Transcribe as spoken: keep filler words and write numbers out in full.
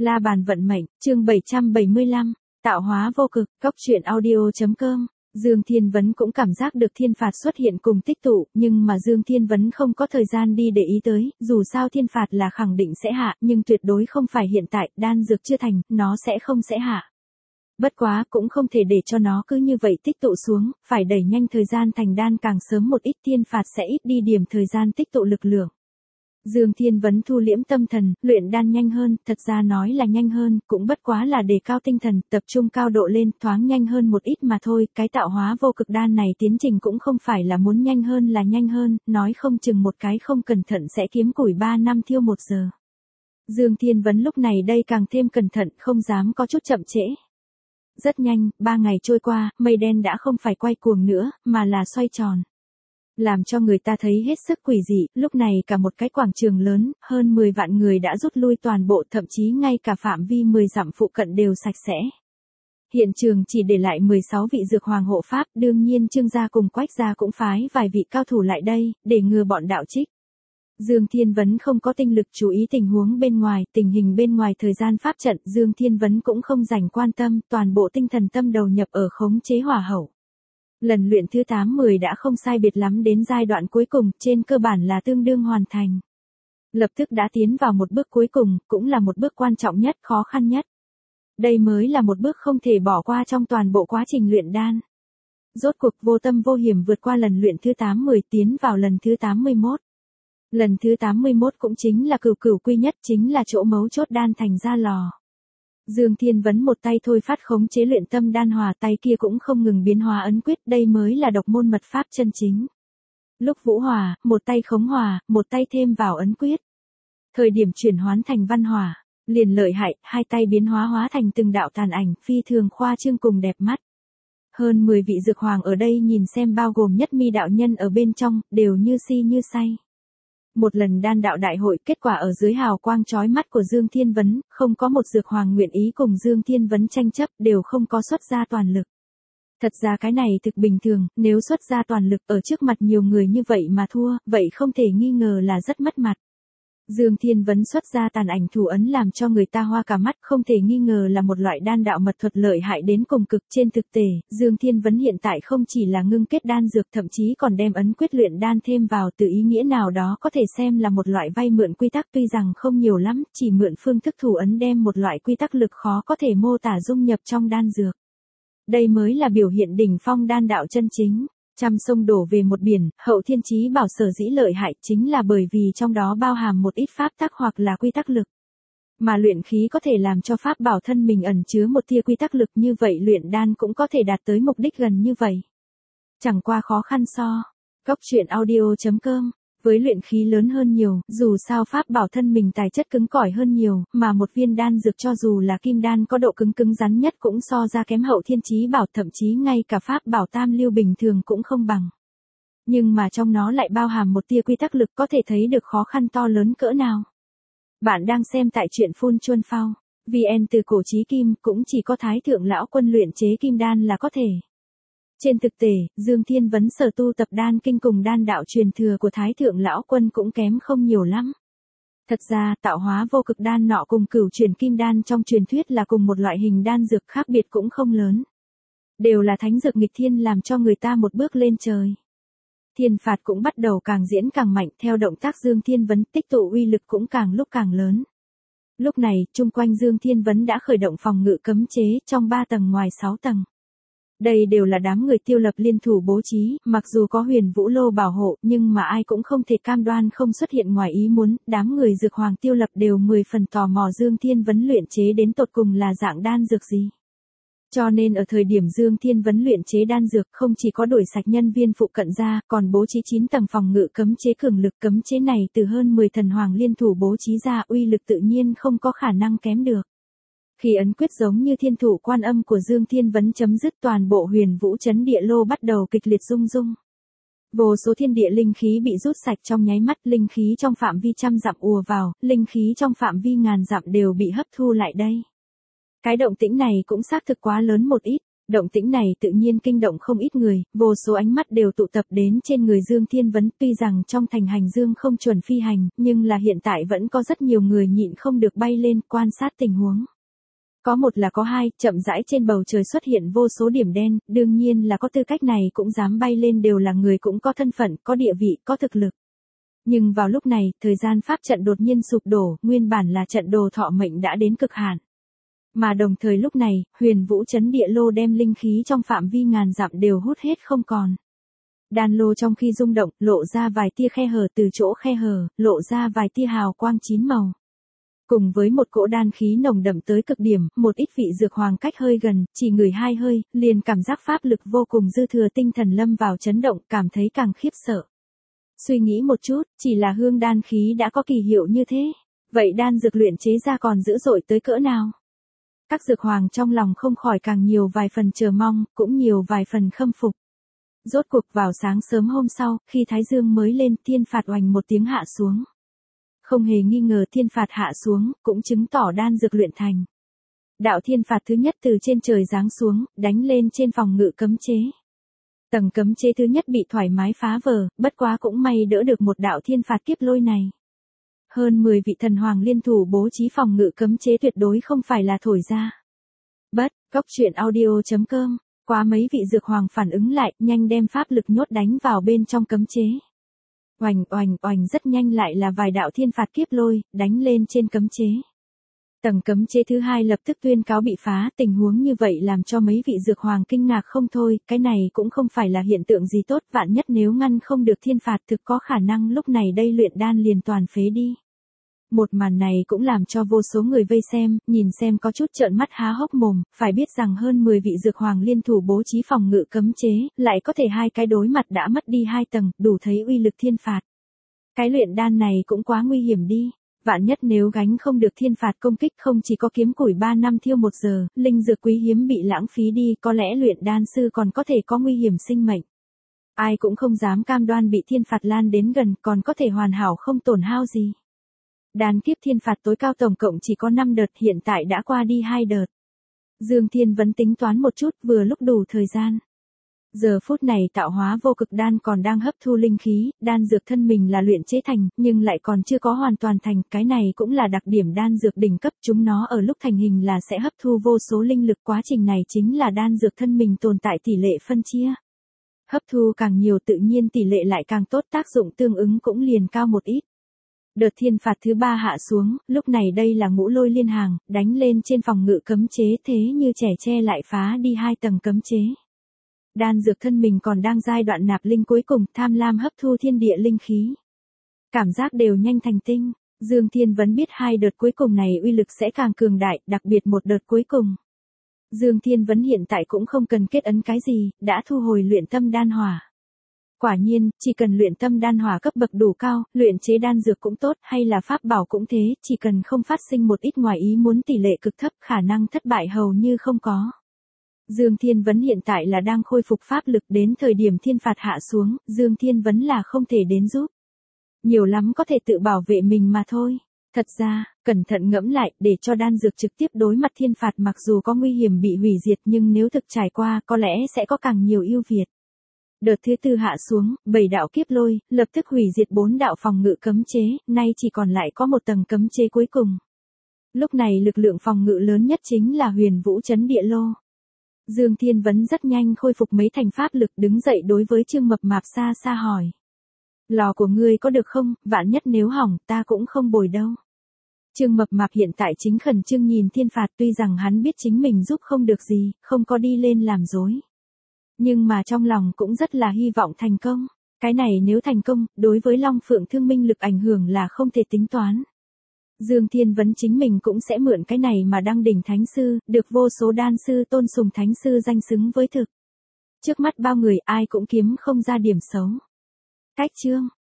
La bàn vận mệnh, chương bảy trăm bảy mươi lăm, tạo hóa vô cực, góc truyện audio chấm com. Dương Thiên Vấn cũng cảm giác được thiên phạt xuất hiện cùng tích tụ, nhưng mà Dương Thiên Vấn không có thời gian đi để ý tới, dù sao thiên phạt là khẳng định sẽ hạ, nhưng tuyệt đối không phải hiện tại, đan dược chưa thành, nó sẽ không sẽ hạ. Bất quá, cũng không thể để cho nó cứ như vậy tích tụ xuống, phải đẩy nhanh thời gian thành đan càng sớm một ít, thiên phạt sẽ ít đi điểm thời gian tích tụ lực lượng. Dương Thiên Vấn thu liễm tâm thần, luyện đan nhanh hơn, thật ra nói là nhanh hơn, cũng bất quá là đề cao tinh thần, tập trung cao độ lên, thoáng nhanh hơn một ít mà thôi, cái tạo hóa vô cực đan này tiến trình cũng không phải là muốn nhanh hơn là nhanh hơn, nói không chừng một cái không cẩn thận sẽ kiếm củi ba năm thiêu một giờ. Dương Thiên Vấn lúc này đây càng thêm cẩn thận, không dám có chút chậm trễ. Rất nhanh, ba ngày trôi qua, mây đen đã không phải quay cuồng nữa, mà là xoay tròn. Làm cho người ta thấy hết sức quỷ dị, lúc này cả một cái quảng trường lớn, hơn mười vạn người đã rút lui toàn bộ, thậm chí ngay cả phạm vi mười dặm phụ cận đều sạch sẽ. Hiện trường chỉ để lại mười sáu vị dược hoàng hộ pháp, đương nhiên Trương gia cùng Quách gia cũng phái vài vị cao thủ lại đây, để ngừa bọn đạo trích. Dương Thiên Vấn không có tinh lực chú ý tình huống bên ngoài, tình hình bên ngoài thời gian pháp trận, Dương Thiên Vấn cũng không dành quan tâm, toàn bộ tinh thần tâm đầu nhập ở khống chế hỏa hậu. Lần luyện thứ tám mười đã không sai biệt lắm đến giai đoạn cuối cùng, trên cơ bản là tương đương hoàn thành. Lập tức đã tiến vào một bước cuối cùng, cũng là một bước quan trọng nhất, khó khăn nhất. Đây mới là một bước không thể bỏ qua trong toàn bộ quá trình luyện đan. Rốt cuộc vô tâm vô hiểm vượt qua lần luyện thứ tám mười tiến vào lần thứ tám mươi mốt. Lần thứ tám mươi mốt cũng chính là cửu cửu quy nhất, chính là chỗ mấu chốt đan thành ra lò. Dương Thiên Vấn một tay thôi phát khống chế luyện tâm đan hòa, tay kia cũng không ngừng biến hóa ấn quyết, đây mới là độc môn mật pháp chân chính. Lúc vũ hòa, một tay khống hòa, một tay thêm vào ấn quyết. Thời điểm chuyển hoán thành văn hòa, liền lợi hại, hai tay biến hóa hóa thành từng đạo tàn ảnh, phi thường khoa trương cùng đẹp mắt. Hơn mười vị dược hoàng ở đây nhìn xem, bao gồm Nhất Mi đạo nhân ở bên trong, đều như si như say. Một lần đan đạo đại hội, kết quả ở dưới hào quang chói mắt của Dương Thiên Vấn, không có một dược hoàng nguyện ý cùng Dương Thiên Vấn tranh chấp, đều không có xuất ra toàn lực. Thật ra cái này thực bình thường, nếu xuất ra toàn lực ở trước mặt nhiều người như vậy mà thua, vậy không thể nghi ngờ là rất mất mặt. Dương Thiên Vấn xuất ra tàn ảnh thủ ấn làm cho người ta hoa cả mắt, không thể nghi ngờ là một loại đan đạo mật thuật lợi hại đến cùng cực. Trên thực tế, Dương Thiên Vấn hiện tại không chỉ là ngưng kết đan dược, thậm chí còn đem ấn quyết luyện đan thêm vào, từ ý nghĩa nào đó có thể xem là một loại vay mượn quy tắc, tuy rằng không nhiều lắm, chỉ mượn phương thức thủ ấn đem một loại quy tắc lực khó có thể mô tả dung nhập trong đan dược. Đây mới là biểu hiện đỉnh phong đan đạo chân chính. Trăm sông đổ về một biển, Hậu Thiên Chí Bảo sở dĩ lợi hại chính là bởi vì trong đó bao hàm một ít pháp tắc hoặc là quy tắc lực. Mà luyện khí có thể làm cho pháp bảo thân mình ẩn chứa một tia quy tắc lực, như vậy luyện đan cũng có thể đạt tới mục đích gần như vậy. Chẳng qua khó khăn so. Góc truyện audio chấm com. Với luyện khí lớn hơn nhiều, dù sao pháp bảo thân mình tài chất cứng cỏi hơn nhiều, mà một viên đan dược cho dù là kim đan có độ cứng cứng rắn nhất cũng so ra kém Hậu Thiên Chí Bảo, thậm chí ngay cả pháp bảo tam lưu bình thường cũng không bằng. Nhưng mà trong nó lại bao hàm một tia quy tắc lực, có thể thấy được khó khăn to lớn cỡ nào. Bạn đang xem tại truyện Phun Chuân Phao. vê en từ cổ chí kim, cũng chỉ có Thái Thượng Lão Quân luyện chế kim đan là có thể. Trên thực tế, Dương Thiên Vấn sở tu tập đan kinh cùng đan đạo truyền thừa của Thái Thượng Lão Quân cũng kém không nhiều lắm. Thật ra, tạo hóa vô cực đan nọ cùng cửu truyền kim đan trong truyền thuyết là cùng một loại hình đan dược, khác biệt cũng không lớn. Đều là thánh dược nghịch thiên làm cho người ta một bước lên trời. Thiên phạt cũng bắt đầu càng diễn càng mạnh, theo động tác Dương Thiên Vấn tích tụ uy lực cũng càng lúc càng lớn. Lúc này, chung quanh Dương Thiên Vấn đã khởi động phòng ngự cấm chế, trong ba tầng ngoài sáu tầng. Đây đều là đám người tiêu lập liên thủ bố trí, mặc dù có Huyền Vũ Lô bảo hộ, nhưng mà ai cũng không thể cam đoan không xuất hiện ngoài ý muốn, đám người dược hoàng tiêu lập đều mười phần tò mò Dương Thiên Vấn luyện chế đến tột cùng là dạng đan dược gì. Cho nên ở thời điểm Dương Thiên Vấn luyện chế đan dược, không chỉ có đuổi sạch nhân viên phụ cận ra, còn bố trí chín tầng phòng ngự cấm chế cường lực, cấm chế này từ hơn mười thần hoàng liên thủ bố trí ra, uy lực tự nhiên không có khả năng kém được. Khi ấn quyết giống như thiên thủ quan âm của Dương Thiên Vấn chấm dứt, toàn bộ Huyền Vũ Chấn Địa Lô bắt đầu kịch liệt rung rung. Vô số thiên địa linh khí bị rút sạch trong nháy mắt, linh khí trong phạm vi trăm dặm ùa vào, linh khí trong phạm vi ngàn dặm đều bị hấp thu lại đây. Cái động tĩnh này cũng xác thực quá lớn một ít, Động tĩnh này tự nhiên kinh động không ít người, vô số ánh mắt đều tụ tập đến trên người Dương Thiên Vấn, tuy rằng trong thành hành dương không chuẩn phi hành, nhưng là hiện tại vẫn có rất nhiều người nhịn không được bay lên quan sát tình huống. Có một là có hai, chậm rãi trên bầu trời xuất hiện vô số điểm đen, đương nhiên là có tư cách này cũng dám bay lên đều là người cũng có thân phận, có địa vị, có thực lực. Nhưng vào lúc này, thời gian pháp trận đột nhiên sụp đổ, nguyên bản là trận đồ thọ mệnh đã đến cực hạn. Mà đồng thời lúc này, huyền vũ chấn địa lô đem linh khí trong phạm vi ngàn dặm đều hút hết không còn. Đan lô trong khi rung động, lộ ra vài tia khe hở, từ chỗ khe hở, lộ ra vài tia hào quang chín màu. Cùng với một cỗ đan khí nồng đậm tới cực điểm, một ít vị dược hoàng cách hơi gần, chỉ ngửi hai hơi, liền cảm giác pháp lực vô cùng dư thừa, tinh thần lâm vào chấn động, cảm thấy càng khiếp sợ. Suy nghĩ một chút, chỉ là hương đan khí đã có kỳ hiệu như thế, vậy đan dược luyện chế ra còn dữ dội tới cỡ nào? Các dược hoàng trong lòng không khỏi càng nhiều vài phần chờ mong, cũng nhiều vài phần khâm phục. Rốt cuộc vào sáng sớm hôm sau, khi Thái Dương mới lên, thiên phạt oành một tiếng hạ xuống. Không hề nghi ngờ thiên phạt hạ xuống, cũng chứng tỏ đan dược luyện thành. Đạo thiên phạt thứ nhất từ trên trời giáng xuống, đánh lên trên phòng ngự cấm chế. Tầng cấm chế thứ nhất bị thoải mái phá vỡ, bất quá cũng may đỡ được một đạo thiên phạt kiếp lôi này. Hơn mười vị thần hoàng liên thủ bố trí phòng ngự cấm chế tuyệt đối không phải là thổi ra. Bất, góc truyện audio chấm com, qua mấy vị dược hoàng phản ứng lại, nhanh đem pháp lực nhốt đánh vào bên trong cấm chế. Oành oành oành rất nhanh lại là vài đạo thiên phạt kiếp lôi, đánh lên trên cấm chế. Tầng cấm chế thứ hai lập tức tuyên cáo bị phá, tình huống như vậy làm cho mấy vị dược hoàng kinh ngạc không thôi, cái này cũng không phải là hiện tượng gì tốt, vạn nhất nếu ngăn không được thiên phạt thực có khả năng lúc này đây luyện đan liền toàn phế đi. Một màn này cũng làm cho vô số người vây xem, nhìn xem có chút trợn mắt há hốc mồm, phải biết rằng hơn mười vị dược hoàng liên thủ bố trí phòng ngự cấm chế, lại có thể hai cái đối mặt đã mất đi hai tầng, đủ thấy uy lực thiên phạt. Cái luyện đan này cũng quá nguy hiểm đi. Vạn nhất nếu gánh không được thiên phạt công kích, không chỉ có kiếm củi ba năm thiêu một giờ, linh dược quý hiếm bị lãng phí đi, có lẽ luyện đan sư còn có thể có nguy hiểm sinh mệnh. Ai cũng không dám cam đoan bị thiên phạt lan đến gần, còn có thể hoàn hảo không tổn hao gì. Đan kiếp thiên phạt tối cao tổng cộng chỉ có năm đợt, hiện tại đã qua đi hai đợt. Dương Thiên vẫn tính toán một chút, vừa lúc đủ thời gian. Giờ phút này tạo hóa vô cực đan còn đang hấp thu linh khí, đan dược thân mình là luyện chế thành, nhưng lại còn chưa có hoàn toàn thành, cái này cũng là đặc điểm đan dược đỉnh cấp, chúng nó ở lúc thành hình là sẽ hấp thu vô số linh lực, quá trình này chính là đan dược thân mình tồn tại tỷ lệ phân chia. Hấp thu càng nhiều tự nhiên tỷ lệ lại càng tốt, tác dụng tương ứng cũng liền cao một ít. Đợt thiên phạt thứ ba hạ xuống, lúc này đây là ngũ lôi liên hàng, đánh lên trên phòng ngự cấm chế, thế như trẻ tre lại phá đi hai tầng cấm chế. Đan dược thân mình còn đang giai đoạn nạp linh cuối cùng, tham lam hấp thu thiên địa linh khí. Cảm giác đều nhanh thành tinh, Dương Thiên vẫn biết hai đợt cuối cùng này uy lực sẽ càng cường đại, đặc biệt một đợt cuối cùng. Dương Thiên vẫn hiện tại cũng không cần kết ấn cái gì, đã thu hồi luyện tâm đan hỏa. Quả nhiên, chỉ cần luyện tâm đan hỏa cấp bậc đủ cao, luyện chế đan dược cũng tốt, hay là pháp bảo cũng thế, chỉ cần không phát sinh một ít ngoài ý muốn tỷ lệ cực thấp, khả năng thất bại hầu như không có. Dương Thiên Vấn hiện tại là đang khôi phục pháp lực, đến thời điểm thiên phạt hạ xuống, Dương Thiên Vấn là không thể đến giúp. Nhiều lắm có thể tự bảo vệ mình mà thôi. Thật ra, cẩn thận ngẫm lại, để cho đan dược trực tiếp đối mặt thiên phạt mặc dù có nguy hiểm bị hủy diệt nhưng nếu thực trải qua có lẽ sẽ có càng nhiều ưu việt. Đợt thứ tư hạ xuống, bảy đạo kiếp lôi, lập tức hủy diệt bốn đạo phòng ngự cấm chế, nay chỉ còn lại có một tầng cấm chế cuối cùng. Lúc này lực lượng phòng ngự lớn nhất chính là huyền vũ chấn địa lô. Dương Thiên Vấn rất nhanh khôi phục mấy thành pháp lực, đứng dậy đối với Trương Mập Mạp xa xa hỏi. Lò của ngươi có được không, vạn nhất nếu hỏng ta cũng không bồi đâu. Trương Mập Mạp hiện tại chính khẩn trương nhìn thiên phạt, tuy rằng hắn biết chính mình giúp không được gì, không có đi lên làm dối. Nhưng mà trong lòng cũng rất là hy vọng thành công. Cái này nếu thành công, đối với Long Phượng Thương Minh lực ảnh hưởng là không thể tính toán. Dương Thiên Vấn chính mình cũng sẽ mượn cái này mà đăng đỉnh thánh sư, được vô số đan sư tôn sùng thánh sư danh xứng với thực. Trước mắt bao người ai cũng kiếm không ra điểm xấu. Cách chương